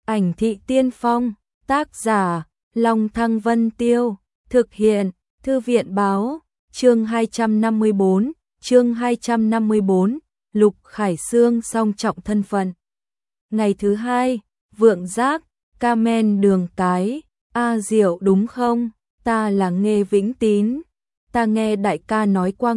Ảnh thị tiên phong, tác giả, Long Thăng Vân Tiêu, thực hiện, Thư viện báo, chương 254, Lục Khải Sương song trọng thân phận. Ngày thứ hai, Vượng Giác, Camen Đường Cái, A Diệu đúng không? Ta là Nghê Vĩnh Tín, ta nghe đại ca nói qua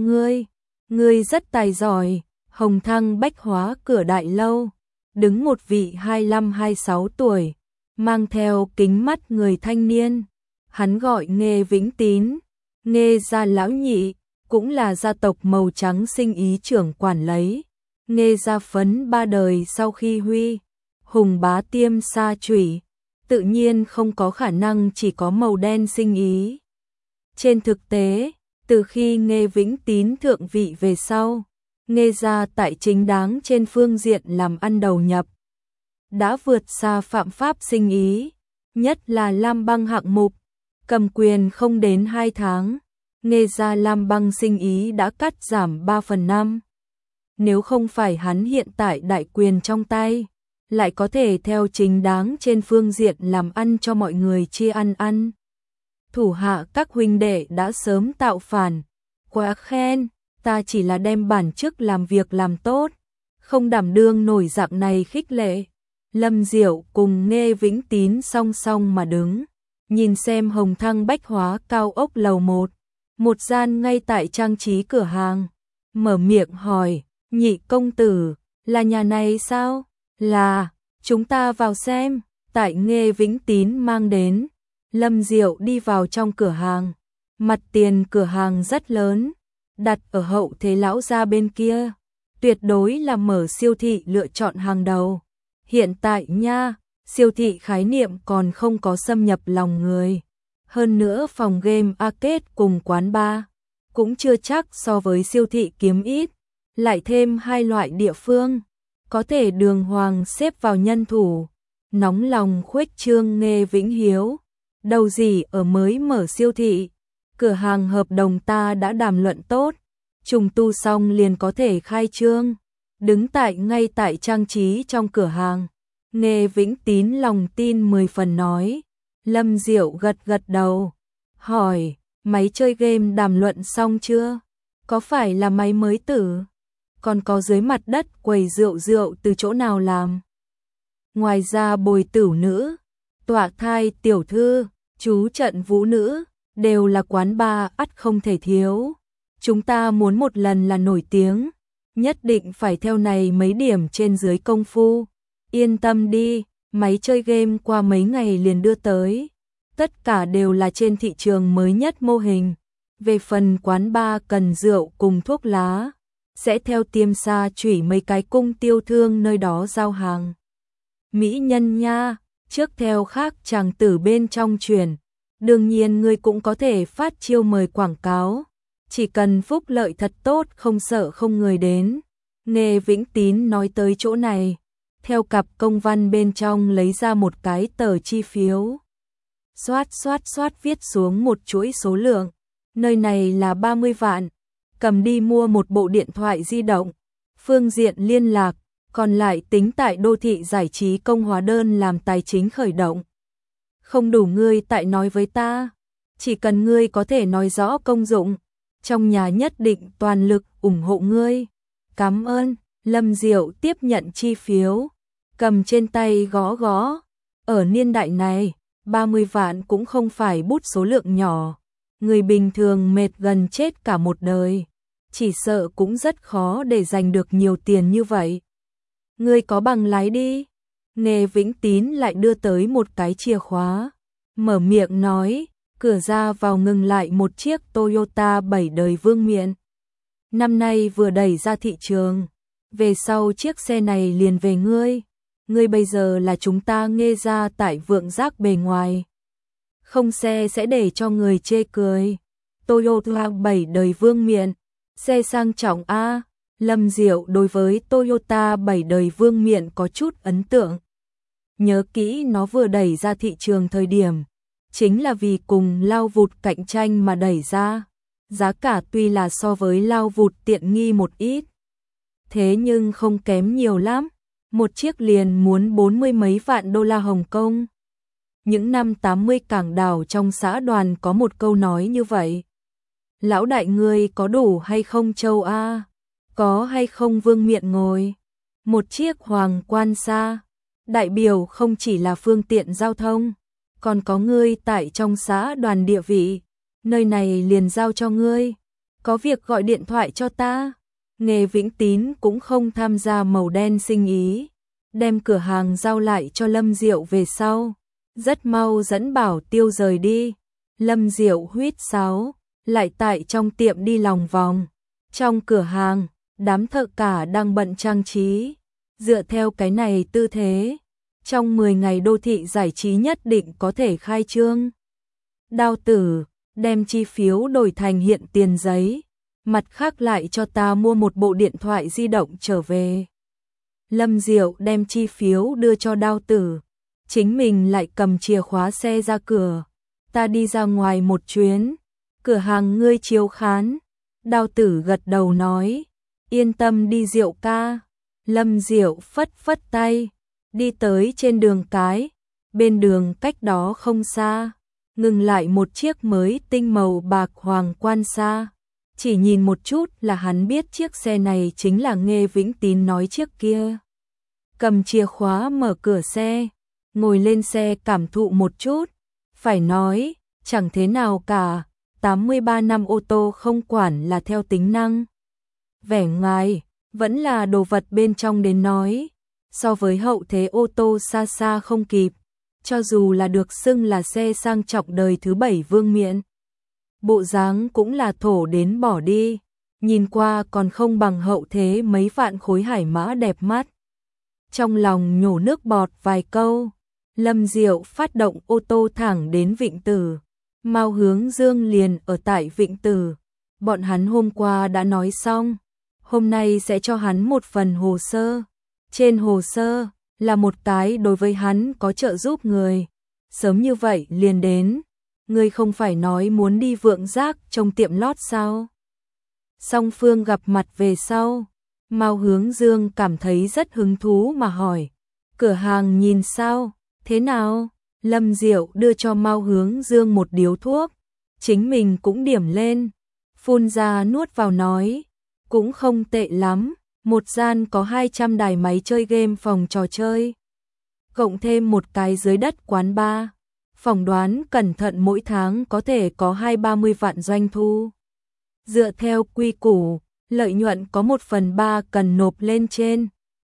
ngươi rất tài giỏi. Hồng Thăng Bách Hóa cửa đại lâu, đứng một vị 25-26 tuổi, mang theo kính mắt người thanh niên. Hắn gọi Nghê Vĩnh Tín, Nghê gia lão nhị, cũng là gia tộc màu trắng sinh ý trưởng quản lấy. Nghê gia phấn 3 đời sau khi Huy Hùng bá tiêm sa chủy, tự nhiên không có khả năng chỉ có màu đen sinh ý. Trên thực tế, từ khi Nghê Vĩnh Tín thượng vị về sau, Nghê gia tại chính đáng trên phương diện làm ăn đầu nhập đã vượt xa phạm pháp sinh ý, nhất là Lam Băng hạng mục, cầm quyền không đến 2 tháng, Nghê gia Lam Băng sinh ý đã cắt giảm 3/5. Nếu không phải hắn hiện tại đại quyền trong tay, lại có thể theo chính đáng trên phương diện làm ăn cho mọi người chia ăn. Thủ hạ các huynh đệ đã sớm tạo phản, quá khen, ta chỉ là đem bản chức làm việc làm tốt, không đảm đương nổi dạng này khích lệ. Lâm Diệu cùng Nghê Vĩnh Tín song song mà đứng, nhìn xem Hồng Thăng Bách Hóa cao ốc lầu 1, một gian ngay tại trang trí cửa hàng, mở miệng hỏi, nhị công tử, là nhà này sao? Là, chúng ta vào xem. Tại Nghê Vĩnh Tín mang đến, Lâm Diệu đi vào trong cửa hàng, mặt tiền cửa hàng rất lớn, đặt ở hậu thế lão gia bên kia, tuyệt đối là mở siêu thị lựa chọn hàng đầu. Hiện tại nha, siêu thị khái niệm còn không có xâm nhập lòng người. Hơn nữa phòng game arcade cùng quán bar cũng chưa chắc so với siêu thị kiếm ít, lại thêm 2 loại địa phương có thể đường hoàng xếp vào nhân thủ. Nóng lòng khuếch trương Nghê Vĩnh Hiếu, đầu gì ở mới mở siêu thị, cửa hàng hợp đồng ta đã đàm luận tốt, trùng tu xong liền có thể khai trương. Đứng ngay tại trang trí trong cửa hàng, Nghê Vĩnh Tín lòng tin 10 phần nói. Lâm Diệu gật đầu, hỏi, máy chơi game đàm luận xong chưa? Có phải là máy mới tử? Còn có dưới mặt đất quầy rượu từ chỗ nào làm? Ngoài ra bồi tửu nữ, tọa thai tiểu thư, chú trận vũ nữ, đều là quán bar ắt không thể thiếu. Chúng ta muốn một lần là nổi tiếng, nhất định phải theo này mấy điểm trên dưới công phu. Yên tâm đi, máy chơi game qua mấy ngày liền đưa tới. Tất cả đều là trên thị trường mới nhất mô hình. Về phần quán bar cần rượu cùng thuốc lá, sẽ theo tiêm sa chủy mấy cái cung tiêu thương nơi đó giao hàng. Mỹ nhân nha, trước theo khác chàng tử bên trong truyền, đương nhiên ngươi cũng có thể phát chiêu mời quảng cáo, chỉ cần phúc lợi thật tốt không sợ không người đến. Nghê Vĩnh Tín nói tới chỗ này, theo cặp công văn bên trong lấy ra một cái tờ chi phiếu. Xoát viết xuống một chuỗi số lượng, nơi này là 30 vạn, cầm đi mua một bộ điện thoại di động, phương diện liên lạc, còn lại tính tại đô thị giải trí công hóa đơn làm tài chính khởi động. Không đủ ngươi tại nói với ta, chỉ cần ngươi có thể nói rõ công dụng, trong nhà nhất định toàn lực ủng hộ ngươi. Cảm ơn. Lâm Diệu tiếp nhận chi phiếu, cầm trên tay gõ. Ở niên đại này, 30 vạn cũng không phải bút số lượng nhỏ, người bình thường mệt gần chết cả một đời, chỉ sợ cũng rất khó để giành được nhiều tiền như vậy. Ngươi có bằng lái đi. Nghê Vĩnh Tín lại đưa tới một cái chìa khóa, mở miệng nói, cửa ra vào ngừng lại một chiếc Toyota 7 đời vương miện. Năm nay vừa đẩy ra thị trường, về sau chiếc xe này liền về ngươi. Ngươi bây giờ là chúng ta Nghê gia tại Vượng Giác bề ngoài. Không xe sẽ để cho người chê cười. Toyota 7 đời vương miện, xe sang trọng a. Lâm Diệu đối với Toyota 7 đời vương miện có chút ấn tượng. Nhớ kỹ nó vừa đẩy ra thị trường thời điểm, chính là vì cùng lao vụt cạnh tranh mà đẩy ra. Giá cả tuy là so với lao vụt tiện nghi một ít, thế nhưng không kém nhiều lắm. một chiếc liền muốn 40 mấy vạn đô la Hồng Kông. Những năm 80 cảng đảo trong xã Đoàn có một câu nói như vậy. Lão đại ngươi có đủ hay không châu A? Có hay không vương miện ngồi? Một chiếc hoàng quan xa, đại biểu không chỉ là phương tiện giao thông, còn có ngươi tại trong xã Đoàn địa vị, nơi này liền giao cho ngươi, có việc gọi điện thoại cho ta. Nghề Vĩnh Tín cũng không tham gia màu đen sinh ý, đem cửa hàng giao lại cho Lâm Diệu về sau, rất mau dẫn Bảo Tiêu rời đi. Lâm Diệu huýt sáo, lại tại trong tiệm đi lòng vòng. Trong cửa hàng, đám thợ cả đang bận trang trí. Dựa theo cái này tư thế, trong 10 ngày đô thị giải trí nhất định có thể khai trương. Đao Tử, đem chi phiếu đổi thành hiện tiền giấy, mặt khác lại cho ta mua một bộ điện thoại di động trở về. Lâm Diệu đem chi phiếu đưa cho Đao Tử, chính mình lại cầm chìa khóa xe ra cửa. Ta đi ra ngoài một chuyến, cửa hàng ngươi chiếu khán. Đao Tử gật đầu nói, yên tâm đi Diệu ca. Lâm Diệu phất phất tay, đi tới trên đường cái, bên đường cách đó không xa, ngừng lại một chiếc mới tinh màu bạc hoàng quan xa. Chỉ nhìn một chút là hắn biết chiếc xe này chính là Nghê Vĩnh Tín nói chiếc kia. Cầm chìa khóa mở cửa xe, ngồi lên xe cảm thụ một chút, phải nói, chẳng thế nào cả, 83 năm ô tô không quản là theo tính năng. Vẻ ngoài, vẫn là đồ vật bên trong đến nói, so với hậu thế ô tô xa xa không kịp, cho dù là được xưng là xe sang trọng đời thứ 7 vương miện. Bộ dáng cũng là thổ đến bỏ đi, nhìn qua còn không bằng hậu thế mấy vạn khối hải mã đẹp mắt. Trong lòng nhổ nước bọt vài câu, Lâm Diệu phát động ô tô thẳng đến Vịnh Tử. Mao Hướng Dương liền ở tại Vịnh Tử, bọn hắn hôm qua đã nói xong, hôm nay sẽ cho hắn một phần hồ sơ. Trên hồ sơ là một cái đối với hắn có trợ giúp người. Sớm như vậy liền đến, ngươi không phải nói muốn đi Vượng Giác trong tiệm lót sao? Song phương gặp mặt về sau, Mao Hướng Dương cảm thấy rất hứng thú mà hỏi, cửa hàng nhìn sao, thế nào? Lâm Diệu đưa cho Mao Hướng Dương một điếu thuốc, chính mình cũng điểm lên, phun ra nuốt vào nói, cũng không tệ lắm, một gian có 200 đài máy chơi game phòng trò chơi, cộng thêm một cái dưới đất quán bar, phỏng đoán cẩn thận mỗi tháng có thể có 20-30 vạn doanh thu. Dựa theo quy củ, lợi nhuận có 1/3 cần nộp lên trên,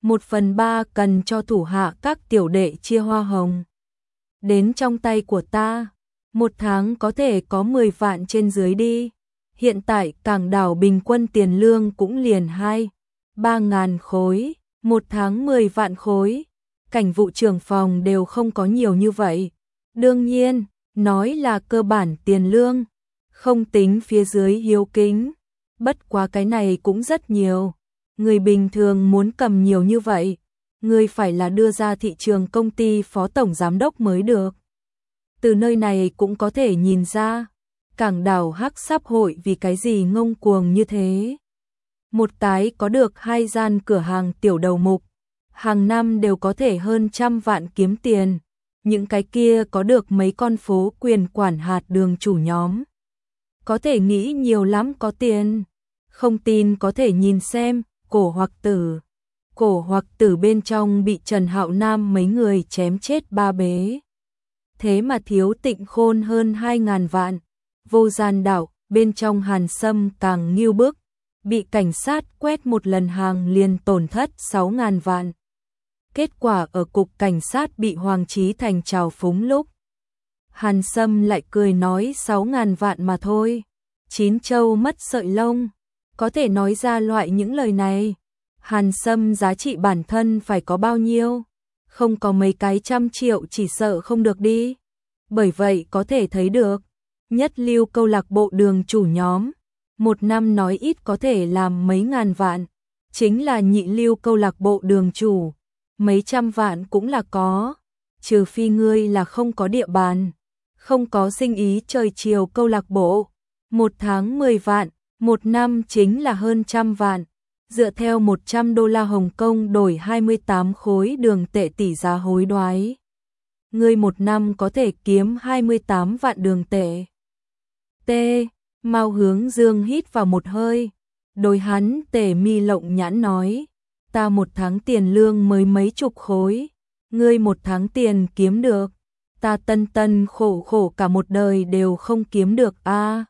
1/3 cần cho thủ hạ các tiểu đệ chia hoa hồng. Đến trong tay của ta, một tháng có thể có 10 vạn trên dưới đi. Hiện tại cảng đảo bình quân tiền lương cũng liền 2-3 ngàn khối, một tháng 10 vạn khối. Cảnh vụ trưởng phòng đều không có nhiều như vậy. Đương nhiên, nói là cơ bản tiền lương, không tính phía dưới hiếu kính. Bất quá cái này cũng rất nhiều. Người bình thường muốn cầm nhiều như vậy, người phải là đưa ra thị trường công ty phó tổng giám đốc mới được. Từ nơi này cũng có thể nhìn ra, cảng đảo Hắc Sáp hội vì cái gì ngông cuồng như thế. Một cái có được 2 gian cửa hàng tiểu đầu mục, hàng năm đều có thể hơn 100 vạn kiếm tiền. Những cái kia có được mấy con phố quyền quản hạt đường chủ nhóm, có thể nghĩ nhiều lắm có tiền. Không tin có thể nhìn xem Cổ Hoặc Tử. Cổ Hoặc Tử bên trong bị Trần Hạo Nam mấy người chém chết 3 bế. Thế mà thiếu Tịnh Khôn hơn 2.000 vạn. Vô Gian Đảo bên trong Hàn Sâm càng nghiêu bức, bị cảnh sát quét một lần hàng liền tổn thất 6.000 vạn. Kết quả ở cục cảnh sát bị Hoàng Chí Thành trào phúng lúc, Hàn Sâm lại cười nói 6.000 vạn mà thôi. 9 châu mất sợi lông, có thể nói ra loại những lời này. Hàn Sâm giá trị bản thân phải có bao nhiêu? Không có mấy cái trăm triệu chỉ sợ không được đi. Bởi vậy có thể thấy được, nhất lưu câu lạc bộ đường chủ nhóm, một năm nói ít có thể làm mấy ngàn vạn. Chính là nhị lưu câu lạc bộ đường chủ, mấy trăm vạn cũng là có. Trừ phi ngươi là không có địa bàn, không có sinh ý trời chiều câu lạc bộ. Một tháng 10 vạn, một năm chính là hơn 100 vạn. dựa theo 100 đô la Hồng Kông đổi 28 khối đường tệ tỷ giá hối đoái. Ngươi một năm có thể kiếm 28 vạn đường tệ. T. Mao Hướng Dương hít vào một hơi. Đối hắn Tề Mi lộng nhãn nói, ta một tháng tiền lương mới mấy chục khối, ngươi một tháng tiền kiếm được, ta tân tân khổ khổ cả một đời đều không kiếm được a.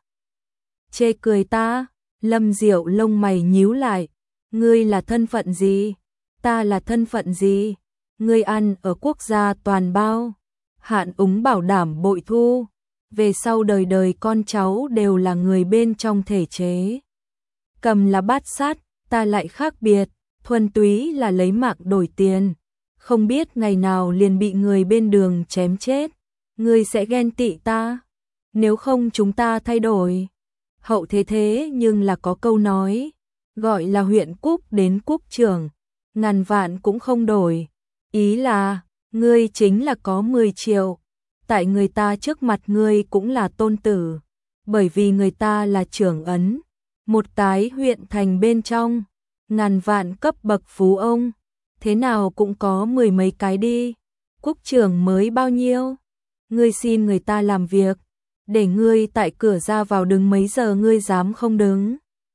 Chê cười ta. Lâm Diệu lông mày nhíu lại, ngươi là thân phận gì? Ta là thân phận gì? Ngươi ăn ở quốc gia toàn bao, hạn úng bảo đảm bội thu, về sau đời đời con cháu đều là người bên trong thể chế. Cầm là bát sát, ta lại khác biệt, thuần túy là lấy mạng đổi tiền, không biết ngày nào liền bị người bên đường chém chết, ngươi sẽ ghen tị ta, nếu không chúng ta thay đổi. Hậu thế nhưng là có câu nói, gọi là huyện cúc đến cúc trưởng, ngàn vạn cũng không đổi, ý là, ngươi chính là có 10 triệu, tại người ta trước mặt ngươi cũng là tôn tử, bởi vì người ta là trưởng ấn, một cái huyện thành bên trong, ngàn vạn cấp bậc phú ông, thế nào cũng có 10 mấy cái đi, cúc trưởng mới bao nhiêu, ngươi xin người ta làm việc, để ngươi tại cửa ra vào đứng mấy giờ ngươi dám không đứng.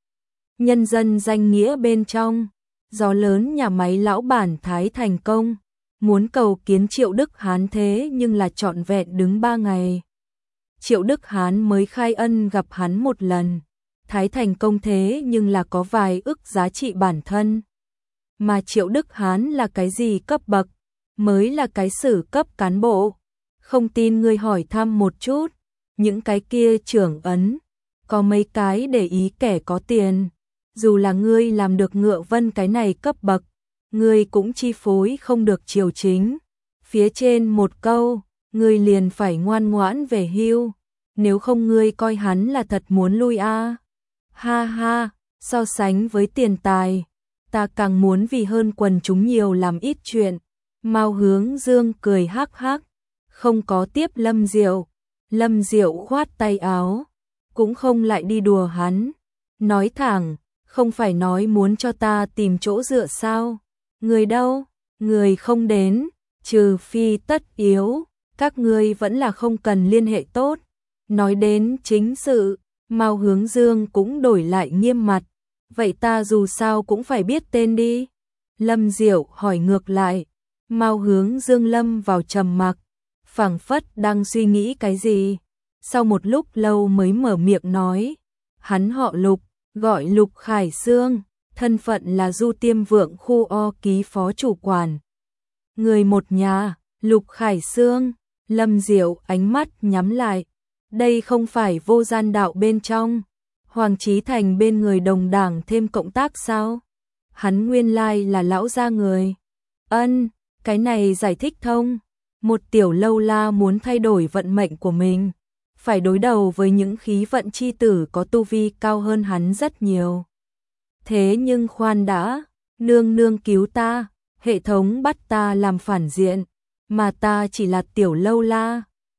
Nhân dân danh nghĩa bên trong, gió lớn nhà máy lão bản Thái thành công, muốn cầu kiến Triệu Đức Hán thế nhưng là trọn vẹn đứng 3 ngày. Triệu Đức Hán mới khai ân gặp hắn một lần, Thái thành công thế nhưng là có vài ức giá trị bản thân. Mà Triệu Đức Hán là cái gì cấp bậc, mới là cái sử cấp cán bộ. Không tin ngươi hỏi thăm một chút, những cái kia trưởng ấn, có mấy cái để ý kẻ có tiền, dù là ngươi làm được Ngựa Vân cái này cấp bậc, ngươi cũng chi phối không được triều chính. Phía trên một câu, ngươi liền phải ngoan ngoãn về hưu, nếu không ngươi coi hắn là thật muốn lui a. Ha ha, so sánh với tiền tài, ta càng muốn vì hơn quần chúng nhiều làm ít chuyện. Mao Hướng Dương cười hắc hắc, không có tiếp Lâm Diệu. Lâm Diệu khoát tay áo, cũng không lại đi đùa hắn, nói thẳng, không phải nói muốn cho ta tìm chỗ dựa sao? Người đâu? Người không đến, trừ phi tất yếu, các ngươi vẫn là không cần liên hệ tốt. Nói đến chính sự, Mao Hướng Dương cũng đổi lại nghiêm mặt, vậy ta dù sao cũng phải biết tên đi. Lâm Diệu hỏi ngược lại, Mao Hướng Dương lâm vào trầm mặc, phảng phất đang suy nghĩ cái gì. Sau một lúc lâu mới mở miệng nói, hắn họ Lục, gọi Lục Khải Sương, thân phận là Du Tiêm Vượng khu O ký phó chủ quản. Người một nhà, Lục Khải Sương. Lâm Diệu ánh mắt nhắm lại, đây không phải Vô Gian Đạo bên trong, Hoàng Chí Thành bên người đồng đảng thêm cộng tác sao? Hắn nguyên lai là lão gia người. Ân, cái này giải thích thông. Một tiểu lâu la muốn thay đổi vận mệnh của mình, phải đối đầu với những khí vận chi tử có tu vi cao hơn hắn rất nhiều. Thế nhưng khoan đã, nương nương cứu ta, hệ thống bắt ta làm phản diện, mà ta chỉ là tiểu lâu la,